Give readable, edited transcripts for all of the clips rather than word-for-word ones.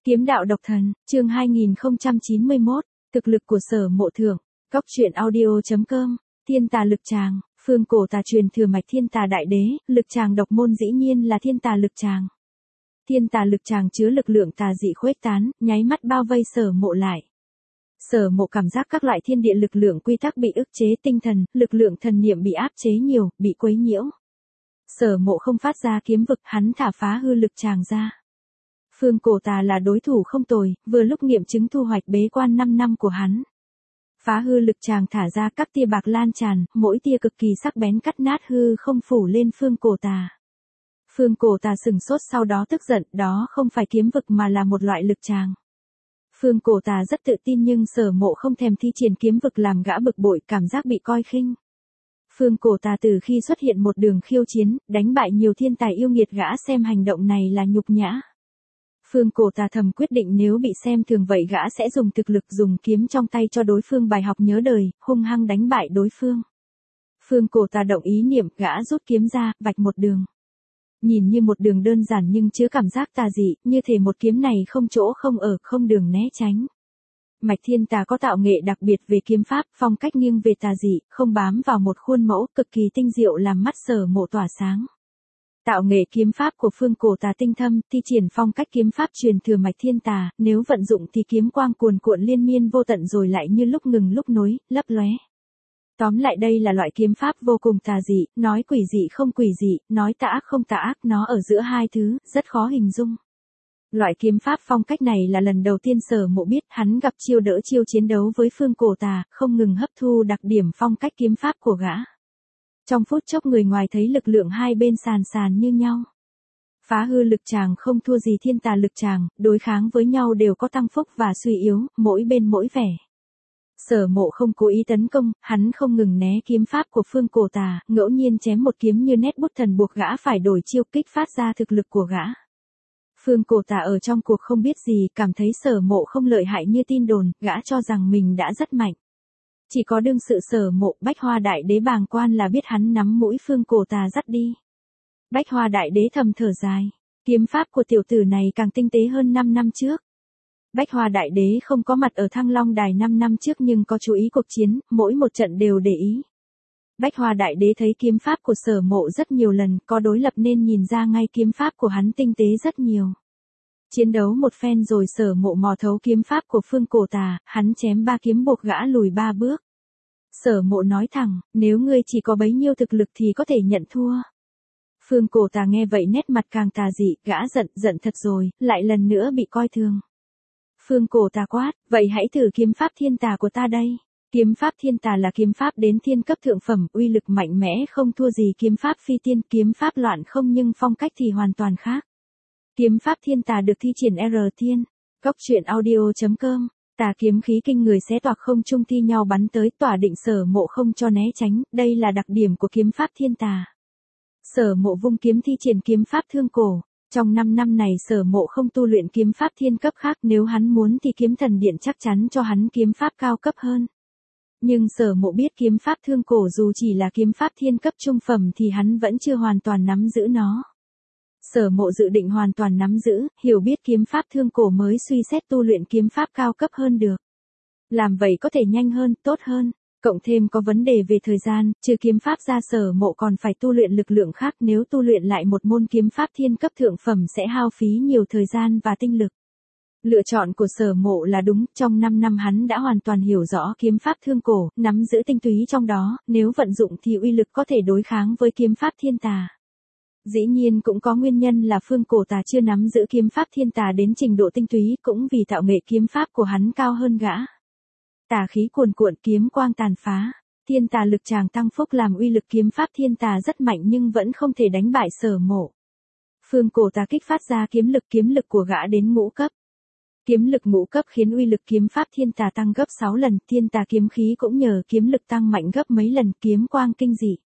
Kiếm đạo độc thần, chương 2091, thực lực của Sở Mộ thượng, Cóc truyện audio.com, Thiên Tà Lực Tràng, phương cổ tà truyền thừa mạch Thiên Tà Đại Đế, lực tràng độc môn dĩ nhiên là Thiên Tà Lực Tràng. Thiên Tà Lực Tràng chứa lực lượng tà dị khuếch tán, nháy mắt bao vây Sở Mộ lại. Sở Mộ cảm giác các loại thiên địa lực lượng quy tắc bị ức chế, tinh thần, lực lượng thần niệm bị áp chế nhiều, bị quấy nhiễu. Sở Mộ không phát ra kiếm vực, hắn thả phá hư lực tràng ra. Phương cổ tà là đối thủ không tồi, vừa lúc nghiệm chứng thu hoạch bế quan 5 năm của hắn. Phá hư lực tràng thả ra các tia bạc lan tràn, mỗi tia cực kỳ sắc bén cắt nát hư không phủ lên phương cổ tà. Phương cổ tà sừng sốt sau đó tức giận, đó không phải kiếm vực mà là một loại lực tràng. Phương cổ tà rất tự tin nhưng Sở Mộ không thèm thi triển kiếm vực làm gã bực bội, cảm giác bị coi khinh. Phương cổ tà từ khi xuất hiện một đường khiêu chiến, đánh bại nhiều thiên tài yêu nghiệt, gã xem hành động này là nhục nhã. Phương cổ tà thầm quyết định nếu bị xem thường vậy gã sẽ dùng thực lực, dùng kiếm trong tay cho đối phương bài học nhớ đời, hung hăng đánh bại đối phương. Phương cổ tà động ý niệm, gã rút kiếm ra, vạch một đường. Nhìn như một đường đơn giản nhưng chứa cảm giác tà dị, như thể một kiếm này không chỗ không ở, không đường né tránh. Mạch Thiên Tà có tạo nghệ đặc biệt về kiếm pháp, phong cách nghiêng về tà dị, không bám vào một khuôn mẫu, cực kỳ tinh diệu làm mắt Sở Mộ tỏa sáng. Tạo nghệ kiếm pháp của phương cổ tà tinh thâm, thi triển phong cách kiếm pháp truyền thừa mạch Thiên Tà, nếu vận dụng thì kiếm quang cuồn cuộn liên miên vô tận rồi lại như lúc ngừng lúc nối, lấp lóe. Tóm lại đây là loại kiếm pháp vô cùng tà dị, nói quỷ dị không quỷ dị, nói tà ác không tà ác, nó ở giữa hai thứ, rất khó hình dung. Loại kiếm pháp phong cách này là lần đầu tiên Sở Mộ biết, hắn gặp chiêu đỡ chiêu chiến đấu với phương cổ tà, không ngừng hấp thu đặc điểm phong cách kiếm pháp của gã. Trong phút chốc người ngoài thấy lực lượng hai bên sàn sàn như nhau. Phá hư lực tràng không thua gì Thiên Tà Lực Tràng, đối kháng với nhau đều có tăng phúc và suy yếu, mỗi bên mỗi vẻ. Sở Mộ không cố ý tấn công, hắn không ngừng né kiếm pháp của phương cổ tà, ngẫu nhiên chém một kiếm như nét bút thần buộc gã phải đổi chiêu, kích phát ra thực lực của gã. Phương cổ tà ở trong cuộc không biết gì, cảm thấy Sở Mộ không lợi hại như tin đồn, gã cho rằng mình đã rất mạnh. Chỉ có đương sự Sở Mộ, Bách Hoa Đại Đế bàng quan là biết hắn nắm mũi phương cổ tà dắt đi. Bách Hoa Đại Đế thầm thở dài, kiếm pháp của tiểu tử này càng tinh tế hơn 5 năm trước. Bách Hoa Đại Đế không có mặt ở Thăng Long Đài 5 năm trước nhưng có chú ý cuộc chiến, mỗi một trận đều để ý. Bách Hoa Đại Đế thấy kiếm pháp của Sở Mộ rất nhiều lần, có đối lập nên nhìn ra ngay kiếm pháp của hắn tinh tế rất nhiều. Chiến đấu một phen rồi Sở Mộ mò thấu kiếm pháp của phương cổ tà, hắn chém 3 kiếm buộc gã lùi 3 bước. Sở Mộ nói thẳng, nếu ngươi chỉ có bấy nhiêu thực lực thì có thể nhận thua. Phương cổ tà nghe vậy nét mặt càng tà dị, gã giận thật rồi, lại lần nữa bị coi thường. Phương cổ tà quát, vậy hãy thử kiếm pháp Thiên Tà của ta đây. Kiếm pháp Thiên Tà là kiếm pháp đến thiên cấp thượng phẩm, uy lực mạnh mẽ không thua gì kiếm pháp phi tiên, kiếm pháp loạn không nhưng phong cách thì hoàn toàn khác. Kiếm pháp Thiên Tà được thi triển Thiên. Cóc truyện audio.com, tà kiếm khí kinh người xé toạc không trung thi nhau bắn tới, tỏa định Sở Mộ không cho né tránh, đây là đặc điểm của kiếm pháp Thiên Tà. Sở Mộ vung kiếm thi triển kiếm pháp thương cổ. Trong 5 năm này Sở Mộ không tu luyện kiếm pháp thiên cấp khác, nếu hắn muốn thì kiếm thần điện chắc chắn cho hắn kiếm pháp cao cấp hơn. Nhưng Sở Mộ biết kiếm pháp thương cổ dù chỉ là kiếm pháp thiên cấp trung phẩm thì hắn vẫn chưa hoàn toàn nắm giữ nó. Sở Mộ dự định hoàn toàn nắm giữ, hiểu biết kiếm pháp thương cổ mới suy xét tu luyện kiếm pháp cao cấp hơn được. Làm vậy có thể nhanh hơn, tốt hơn, cộng thêm có vấn đề về thời gian, trừ kiếm pháp ra Sở Mộ còn phải tu luyện lực lượng khác, nếu tu luyện lại một môn kiếm pháp thiên cấp thượng phẩm sẽ hao phí nhiều thời gian và tinh lực. Lựa chọn của Sở Mộ là đúng, trong 5 năm hắn đã hoàn toàn hiểu rõ kiếm pháp thương cổ, nắm giữ tinh túy trong đó, nếu vận dụng thì uy lực có thể đối kháng với kiếm pháp Thiên Tà. Dĩ nhiên cũng có nguyên nhân là phương cổ tà chưa nắm giữ kiếm pháp Thiên Tà đến trình độ tinh túy, cũng vì tạo nghệ kiếm pháp của hắn cao hơn gã. Tà khí cuồn cuộn, kiếm quang tàn phá, Thiên Tà Lực Tràng tăng phúc làm uy lực kiếm pháp Thiên Tà rất mạnh nhưng vẫn không thể đánh bại Sở Mộ. Phương cổ tà kích phát ra kiếm lực của gã đến ngũ cấp. Kiếm lực ngũ cấp khiến uy lực kiếm pháp Thiên Tà tăng gấp 6 lần, Thiên Tà kiếm khí cũng nhờ kiếm lực tăng mạnh gấp mấy lần, kiếm quang kinh dị.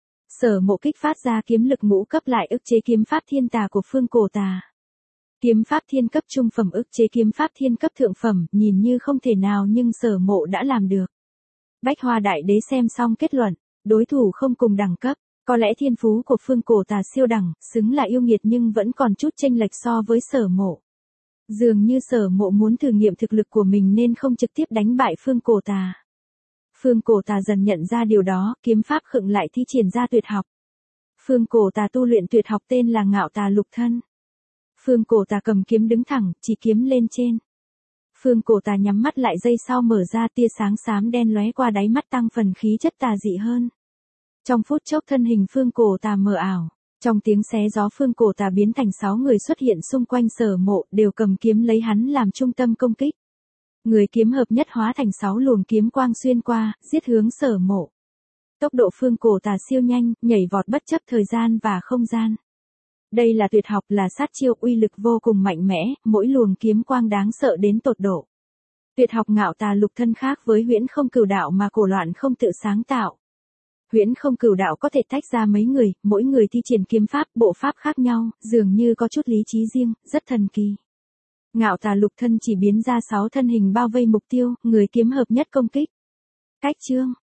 Sở Mộ kích phát ra kiếm lực ngũ cấp lại ức chế kiếm pháp Thiên Tà của phương cổ tà. Kiếm pháp thiên cấp trung phẩm ức chế kiếm pháp thiên cấp thượng phẩm, nhìn như không thể nào nhưng Sở Mộ đã làm được. Bách Hoa Đại Đế xem xong kết luận, đối thủ không cùng đẳng cấp, có lẽ thiên phú của phương cổ tà siêu đẳng, xứng là yêu nghiệt nhưng vẫn còn chút chênh lệch so với Sở Mộ. Dường như Sở Mộ muốn thử nghiệm thực lực của mình nên không trực tiếp đánh bại Phương Cổ Tà. Phương Cổ Tà dần nhận ra điều đó, kiếm pháp khựng lại thi triển ra tuyệt học. Phương Cổ Tà tu luyện tuyệt học tên là Ngạo Tà Lục Thân. Phương Cổ Tà cầm kiếm đứng thẳng, chỉ kiếm lên trên. Phương Cổ Tà nhắm mắt lại, giây sau mở ra, tia sáng xám đen lóe qua đáy mắt tăng phần khí chất tà dị hơn. Trong phút chốc thân hình Phương Cổ Tà mờ ảo. Trong tiếng xé gió, Phương Cổ Tà biến thành 6 người xuất hiện xung quanh Sở Mộ, đều cầm kiếm lấy hắn làm trung tâm công kích. Người kiếm hợp nhất hóa thành 6 luồng kiếm quang xuyên qua, giết hướng Sở Mộ. Tốc độ Phương Cổ Tà siêu nhanh, nhảy vọt bất chấp thời gian và không gian. Đây là tuyệt học, là sát chiêu uy lực vô cùng mạnh mẽ, mỗi luồng kiếm quang đáng sợ đến tột độ. Tuyệt học Ngạo Tà Lục Thân khác với Huyễn Không Cửu Đạo mà Cổ Loạn không tự sáng tạo. Huyễn Không Cửu Đạo có thể tách ra mấy người, mỗi người thi triển kiếm pháp, bộ pháp khác nhau, dường như có chút lý trí riêng, rất thần kỳ. Ngạo Tà Lục Thân chỉ biến ra 6 thân hình bao vây mục tiêu, người kiếm hợp nhất công kích. Cách chương